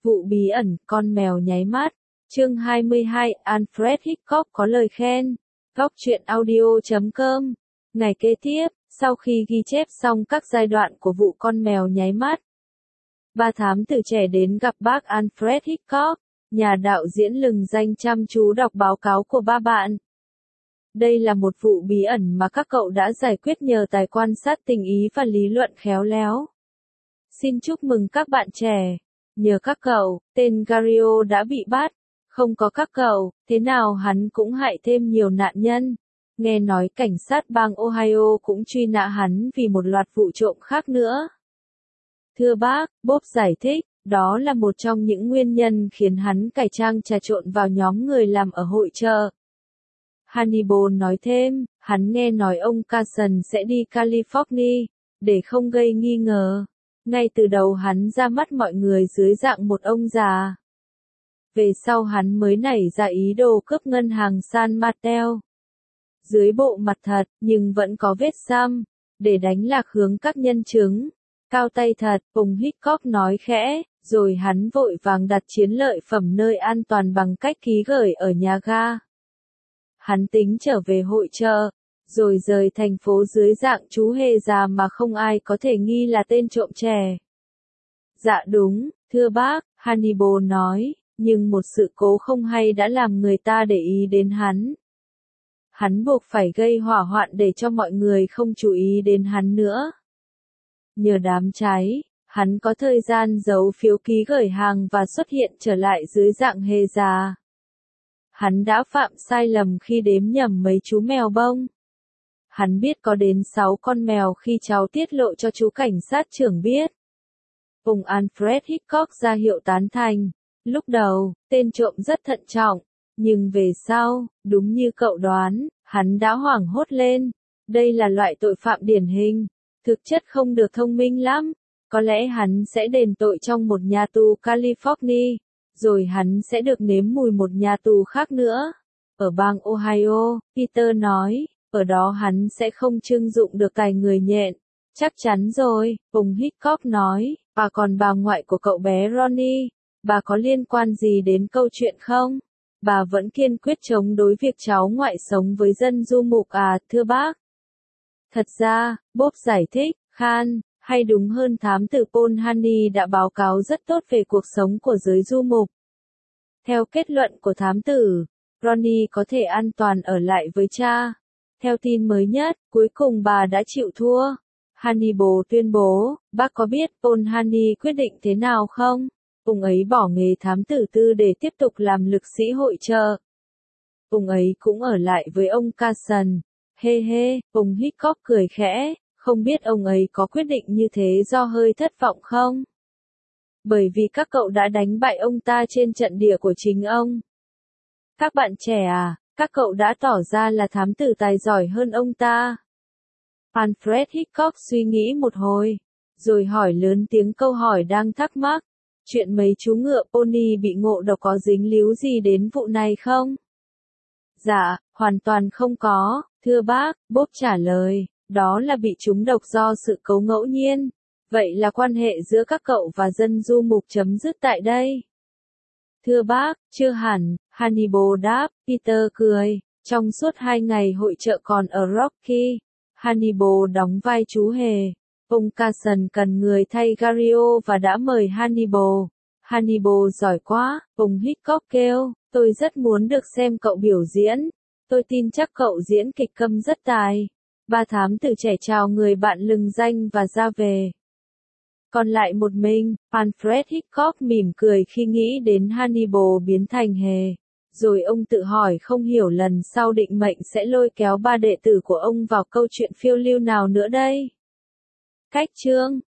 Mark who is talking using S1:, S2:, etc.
S1: Vụ bí ẩn, con mèo nháy mắt. Chương 22, Alfred Hitchcock có lời khen. Góc truyện audio.com. Ngày kế tiếp, sau khi ghi chép xong các giai đoạn của vụ con mèo nháy mắt, ba thám tử trẻ đến gặp bác Alfred Hitchcock, nhà đạo diễn lừng danh chăm chú đọc báo cáo của ba bạn. Đây là một vụ bí ẩn mà các cậu đã giải quyết nhờ tài quan sát tình ý và lý luận khéo léo. Xin chúc mừng các bạn trẻ. Nhờ các cậu, tên Gario đã bị bắt. Không có các cậu, thế nào hắn cũng hại thêm nhiều nạn nhân. Nghe nói cảnh sát bang Ohio cũng truy nã hắn vì một loạt vụ trộm khác nữa. Thưa bác, Bob giải thích, đó là một trong những nguyên nhân khiến hắn cải trang trà trộn vào nhóm người làm ở hội chợ. Hannibal nói thêm, hắn nghe nói ông Carson sẽ đi California, để không gây nghi ngờ. Ngay từ đầu hắn ra mắt mọi người dưới dạng một ông già. Về sau hắn mới nảy ra ý đồ cướp ngân hàng San Mateo. Dưới bộ mặt thật, nhưng vẫn có vết xăm, để đánh lạc hướng các nhân chứng. Cao tay thật, ông Hitchcock nói khẽ, rồi hắn vội vàng đặt chiến lợi phẩm nơi an toàn bằng cách ký gửi ở nhà ga. Hắn tính trở về hội chợ, rồi rời thành phố dưới dạng chú hề già mà không ai có thể nghi là tên trộm trẻ. Dạ đúng, thưa bác, Hannibal nói, nhưng một sự cố không hay đã làm người ta để ý đến hắn. Hắn buộc phải gây hỏa hoạn để cho mọi người không chú ý đến hắn nữa. Nhờ đám cháy, hắn có thời gian giấu phiếu ký gửi hàng và xuất hiện trở lại dưới dạng hề già. Hắn đã phạm sai lầm khi đếm nhầm mấy chú mèo bông. Hắn biết có đến 6 con mèo khi cháu tiết lộ cho chú cảnh sát trưởng biết. Ông Alfred Hitchcock ra hiệu tán thành. Lúc đầu, tên trộm rất thận trọng, nhưng về sau, đúng như cậu đoán, hắn đã hoảng hốt lên. Đây là loại tội phạm điển hình, thực chất không được thông minh lắm. Có lẽ hắn sẽ đền tội trong một nhà tù California, rồi hắn sẽ được nếm mùi một nhà tù khác nữa. Ở bang Ohio, Peter nói, ở đó hắn sẽ không trưng dụng được tài người nhện. Chắc chắn rồi, ông Hitchcock nói, và còn bà ngoại của cậu bé Ronnie, bà có liên quan gì đến câu chuyện không? Bà vẫn kiên quyết chống đối việc cháu ngoại sống với dân du mục à, thưa bác? Thật ra, Bob giải thích, Khan, hay đúng hơn thám tử Paul Haney đã báo cáo rất tốt về cuộc sống của giới du mục. Theo kết luận của thám tử, Ronnie có thể an toàn ở lại với cha. Theo tin mới nhất, cuối cùng bà đã chịu thua. Hannibal tuyên bố, bác có biết Paul Haney quyết định thế nào không? Ông ấy bỏ nghề thám tử tư để tiếp tục làm lực sĩ hội chợ. Ông ấy cũng ở lại với ông Carson. Hê hê, ông Hitchcock cười khẽ, không biết ông ấy có quyết định như thế do hơi thất vọng không? Bởi vì các cậu đã đánh bại ông ta trên trận địa của chính ông. Các bạn trẻ à, các cậu đã tỏ ra là thám tử tài giỏi hơn ông ta. Alfred Hitchcock suy nghĩ một hồi, rồi hỏi lớn tiếng câu hỏi đang thắc mắc. Chuyện mấy chú ngựa pony bị ngộ độc có dính líu gì đến vụ này không? Dạ, hoàn toàn không có, thưa bác, Bob trả lời, đó là bị trúng độc do sự cố ngẫu nhiên. Vậy là quan hệ giữa các cậu và dân du mục chấm dứt tại đây. Thưa bác, chưa hẳn, Hannibal đáp, Peter cười. Trong suốt 2 ngày hội chợ còn ở Rocky, Hannibal đóng vai chú hề. Ông Carson cần người thay Gario và đã mời Hannibal. Hannibal giỏi quá, ông Hitchcock kêu, tôi rất muốn được xem cậu biểu diễn. Tôi tin chắc cậu diễn kịch câm rất tài. Ba thám tử trẻ chào người bạn lừng danh và ra về. Còn lại một mình, Alfred Hitchcock mỉm cười khi nghĩ đến Hannibal biến thành hề. Rồi ông tự hỏi không hiểu lần sau định mệnh sẽ lôi kéo ba đệ tử của ông vào câu chuyện phiêu lưu nào nữa đây. Cách chương